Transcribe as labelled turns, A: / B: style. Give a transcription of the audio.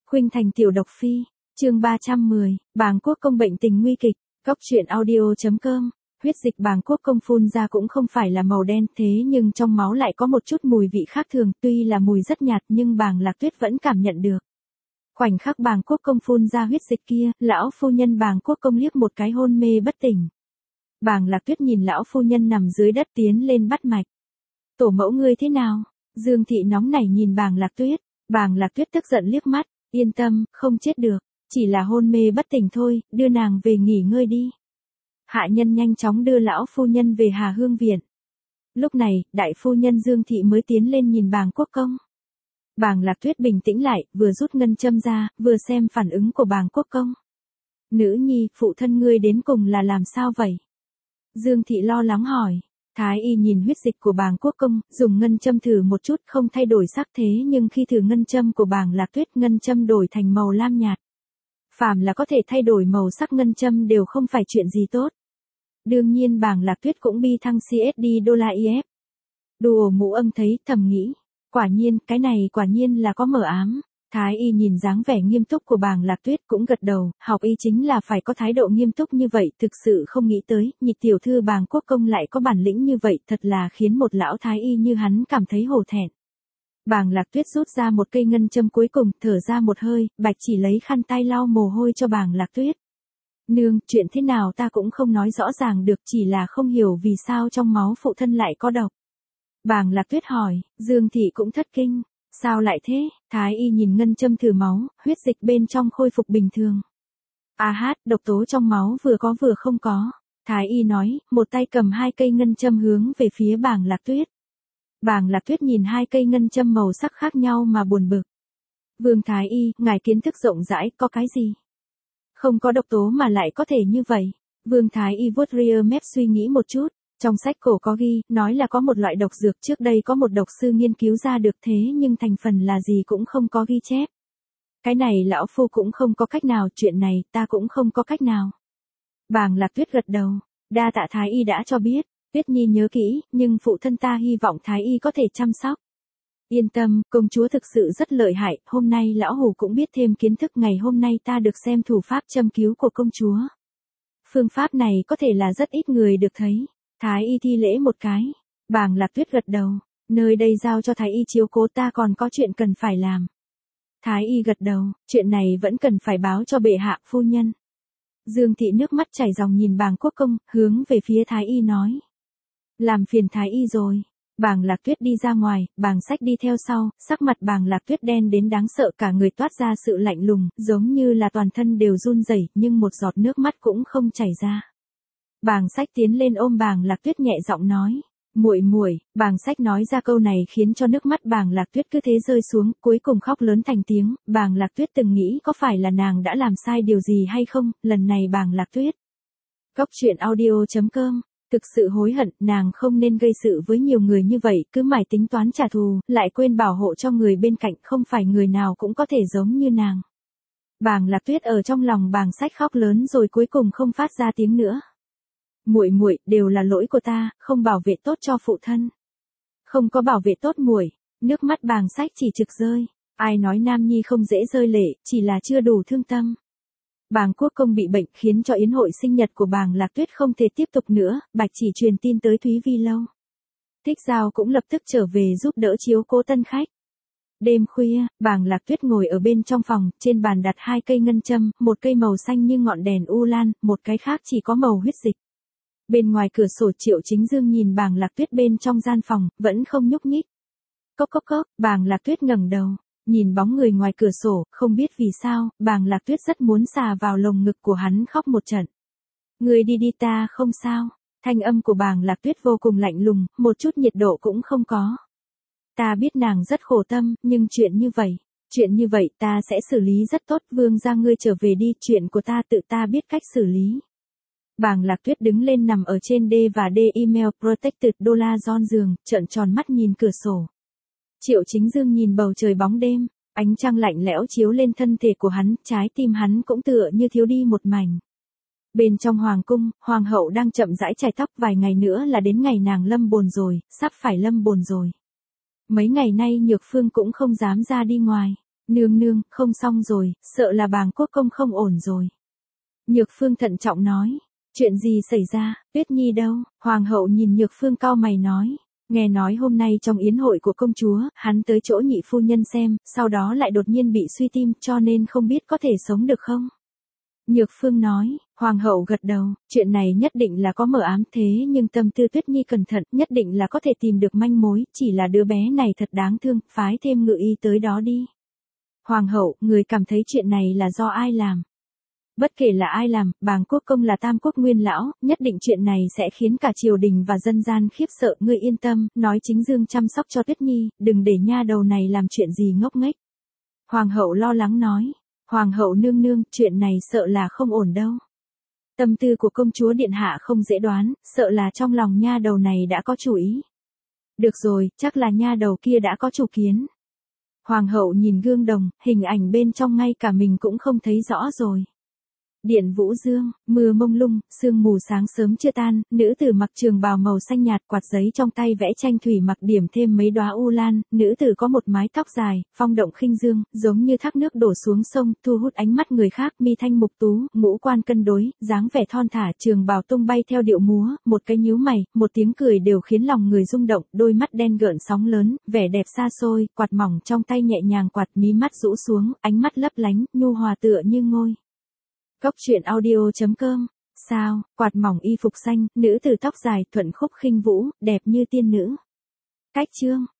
A: Khuynh Thành tiểu độc phi, chương 310, Bàng Quốc công bệnh tình nguy kịch, Cóc truyện audio.com. Huyết dịch bàng quốc công phun ra cũng không phải là màu đen, thế nhưng trong máu lại có một chút mùi vị khác thường, tuy là mùi rất nhạt nhưng bàng Lạc Tuyết vẫn cảm nhận được. Khoảnh khắc bàng quốc công phun ra huyết dịch kia, lão phu nhân bàng quốc công liếc một cái hôn mê bất tỉnh. Bàng Lạc Tuyết nhìn lão phu nhân nằm dưới đất tiến lên bắt mạch. Tổ mẫu ngươi thế nào? Dương thị nóng nảy nhìn bàng Lạc Tuyết. Bàng Lạc Tuyết tức giận liếc mắt, yên tâm, không chết được, chỉ là hôn mê bất tỉnh thôi, đưa nàng về nghỉ ngơi đi. Hạ nhân nhanh chóng đưa lão phu nhân về Hà Hương viện. Lúc này, đại phu nhân Dương thị mới tiến lên nhìn bàng quốc công. Bàng Lạc Tuyết bình tĩnh lại, vừa rút ngân châm ra, vừa xem phản ứng của bàng quốc công. Nữ nhi, phụ thân ngươi đến cùng là làm sao vậy? Dương thị lo lắng hỏi. Thái y nhìn huyết dịch của bàng quốc công, dùng ngân châm thử một chút không thay đổi sắc, thế nhưng khi thử ngân châm của bàng Lạc Tuyết, ngân châm đổi thành màu lam nhạt. Phàm là có thể thay đổi màu sắc ngân châm đều không phải chuyện gì tốt. Đương nhiên bàng Lạc Tuyết cũng bi thăng CSD đô la IF. Đùa mũ âm thấy thầm nghĩ. Quả nhiên, cái này quả nhiên là có mờ ám. Thái y nhìn dáng vẻ nghiêm túc của bàng Lạc Tuyết cũng gật đầu, học y chính là phải có thái độ nghiêm túc như vậy, thực sự không nghĩ tới, nhị tiểu thư bàng quốc công lại có bản lĩnh như vậy, thật là khiến một lão thái y như hắn cảm thấy hổ thẹn. Bàng Lạc Tuyết rút ra một cây ngân châm cuối cùng, thở ra một hơi, bạch chỉ lấy khăn tay lau mồ hôi cho bàng Lạc Tuyết. Nương, chuyện thế nào ta cũng không nói rõ ràng được, chỉ là không hiểu vì sao trong máu phụ thân lại có độc. Bàng Lạc Tuyết hỏi, Dương thị cũng thất kinh. Sao lại thế? Thái y nhìn ngân châm thử máu, huyết dịch bên trong khôi phục bình thường. Độc tố trong máu vừa có vừa không có. Thái y nói, một tay cầm hai cây ngân châm hướng về phía bàng Lạc Tuyết. Bàng Lạc Tuyết nhìn hai cây ngân châm màu sắc khác nhau mà buồn bực. Vương Thái y, ngài kiến thức rộng rãi, có cái gì? Không có độc tố mà lại có thể như vậy. Vương Thái y vuốt ria mép suy nghĩ một chút. Trong sách cổ có ghi, nói là có một loại độc dược trước đây có một độc sư nghiên cứu ra được, thế nhưng thành phần là gì cũng không có ghi chép. Cái này lão phu cũng không có cách nào, chuyện này ta cũng không có cách nào. Bàng Lạc Tuyết gật đầu, đa tạ Thái y đã cho biết, Tuyết Nhi nhớ kỹ, nhưng phụ thân ta hy vọng Thái y có thể chăm sóc. Yên tâm, công chúa thực sự rất lợi hại, hôm nay lão hủ cũng biết thêm kiến thức, ngày hôm nay ta được xem thủ pháp châm cứu của công chúa. Phương pháp này có thể là rất ít người được thấy. Thái y thi lễ một cái. Bàng Lạc Tuyết gật đầu. Nơi đây giao cho Thái y chiếu cố, ta còn có chuyện cần phải làm. Thái y gật đầu. Chuyện này vẫn cần phải báo cho bệ hạ phu nhân. Dương thị nước mắt chảy ròng nhìn bàng quốc công, hướng về phía Thái y nói. Làm phiền Thái y rồi. Bàng Lạc Tuyết đi ra ngoài, bàng sách đi theo sau, sắc mặt bàng Lạc Tuyết đen đến đáng sợ, cả người toát ra sự lạnh lùng, giống như là toàn thân đều run rẩy, nhưng một giọt nước mắt cũng không chảy ra. Bàng sách tiến lên ôm bàng Lạc Tuyết nhẹ giọng nói, muội muội. Bàng sách nói ra câu này khiến cho nước mắt bàng Lạc Tuyết cứ thế rơi xuống, cuối cùng khóc lớn thành tiếng. Bàng Lạc Tuyết từng nghĩ có phải là nàng đã làm sai điều gì hay không, lần này bàng Lạc Tuyết. Cóc truyện audio.com. Thực sự hối hận, nàng không nên gây sự với nhiều người như vậy, cứ mải tính toán trả thù, lại quên bảo hộ cho người bên cạnh, không phải người nào cũng có thể giống như nàng. Bàng Lạc Tuyết ở trong lòng bàng sách khóc lớn rồi cuối cùng không phát ra tiếng nữa. Muội muội, đều là lỗi của ta, không bảo vệ tốt cho phụ thân. Không có bảo vệ tốt muội. Nước mắt bàng sách chỉ trực rơi. Ai nói nam nhi không dễ rơi lệ, chỉ là chưa đủ thương tâm. Bàng quốc công bị bệnh khiến cho yến hội sinh nhật của bàng Lạc Tuyết không thể tiếp tục nữa, bạch chỉ truyền tin tới Thúy Vi Lâu. Thích Giao cũng lập tức trở về giúp đỡ chiếu cố tân khách. Đêm khuya, bàng Lạc Tuyết ngồi ở bên trong phòng, trên bàn đặt hai cây ngân châm, một cây màu xanh như ngọn đèn u lan, một cái khác chỉ có màu huyết dịch. Bên ngoài cửa sổ Triệu Chính Dương nhìn bàng Lạc Tuyết bên trong gian phòng, vẫn không nhúc nhích. Cốc cốc cốc, bàng Lạc Tuyết ngẩng đầu, nhìn bóng người ngoài cửa sổ, không biết vì sao, bàng Lạc Tuyết rất muốn xà vào lồng ngực của hắn khóc một trận. Người đi đi, ta không sao. Thanh âm của bàng Lạc Tuyết vô cùng lạnh lùng, một chút nhiệt độ cũng không có. Ta biết nàng rất khổ tâm, nhưng chuyện như vậy ta sẽ xử lý rất tốt, vương gia ngươi trở về đi, chuyện của ta tự ta biết cách xử lý. Bàng Lạc Tuyết đứng lên nằm ở trên D và D email protected dollar John giường, trợn tròn mắt nhìn cửa sổ. Triệu Chính Dương nhìn bầu trời bóng đêm, ánh trăng lạnh lẽo chiếu lên thân thể của hắn, trái tim hắn cũng tựa như thiếu đi một mảnh. Bên trong hoàng cung, hoàng hậu đang chậm rãi chải tóc, vài ngày nữa là đến ngày nàng lâm bồn rồi, sắp phải lâm bồn rồi. Mấy ngày nay Nhược Phương cũng không dám ra đi ngoài. Nương nương, không xong rồi, sợ là bàng quốc công không ổn rồi. Nhược Phương thận trọng nói. Chuyện gì xảy ra, Tuyết Nhi đâu? Hoàng hậu nhìn Nhược Phương cau mày nói. Nghe nói hôm nay trong yến hội của công chúa, hắn tới chỗ nhị phu nhân xem, sau đó lại đột nhiên bị suy tim cho nên không biết có thể sống được không? Nhược Phương nói, Hoàng hậu gật đầu, chuyện này nhất định là có mờ ám thế nhưng tâm tư Tuyết Nhi cẩn thận, nhất định là có thể tìm được manh mối, chỉ là đứa bé này thật đáng thương, phái thêm ngự y tới đó đi. Hoàng hậu, người cảm thấy chuyện này là do ai làm? Bất kể là ai làm, bàng quốc công là tam quốc nguyên lão, nhất định chuyện này sẽ khiến cả triều đình và dân gian khiếp sợ, ngươi yên tâm, nói chính dương chăm sóc cho Tuyết Nhi, đừng để nha đầu này làm chuyện gì ngốc nghếch. Hoàng hậu lo lắng nói, Hoàng hậu nương nương, chuyện này sợ là không ổn đâu. Tâm tư của công chúa điện hạ không dễ đoán, sợ là trong lòng nha đầu này đã có chủ ý. Được rồi, chắc là nha đầu kia đã có chủ kiến. Hoàng hậu nhìn gương đồng, hình ảnh bên trong ngay cả mình cũng không thấy rõ rồi. Điện Vũ Dương, mưa mông lung, sương mù sáng sớm chưa tan, nữ tử mặc trường bào màu xanh nhạt, quạt giấy trong tay vẽ tranh thủy mặc điểm thêm mấy đóa u lan, nữ tử có một mái tóc dài, phong động khinh dương, giống như thác nước đổ xuống sông, thu hút ánh mắt người khác, mi thanh mục tú, ngũ quan cân đối, dáng vẻ thon thả, trường bào tung bay theo điệu múa, một cái nhíu mày, một tiếng cười đều khiến lòng người rung động, đôi mắt đen gợn sóng lớn, vẻ đẹp xa xôi, quạt mỏng trong tay nhẹ nhàng quạt, mí mắt rũ xuống, ánh mắt lấp lánh, nhu hòa tựa như ngôi. Cốc truyện audio.com. Sao, quạt mỏng y phục xanh, nữ tử tóc dài, thuận khúc khinh vũ, đẹp như tiên nữ. Cách chương.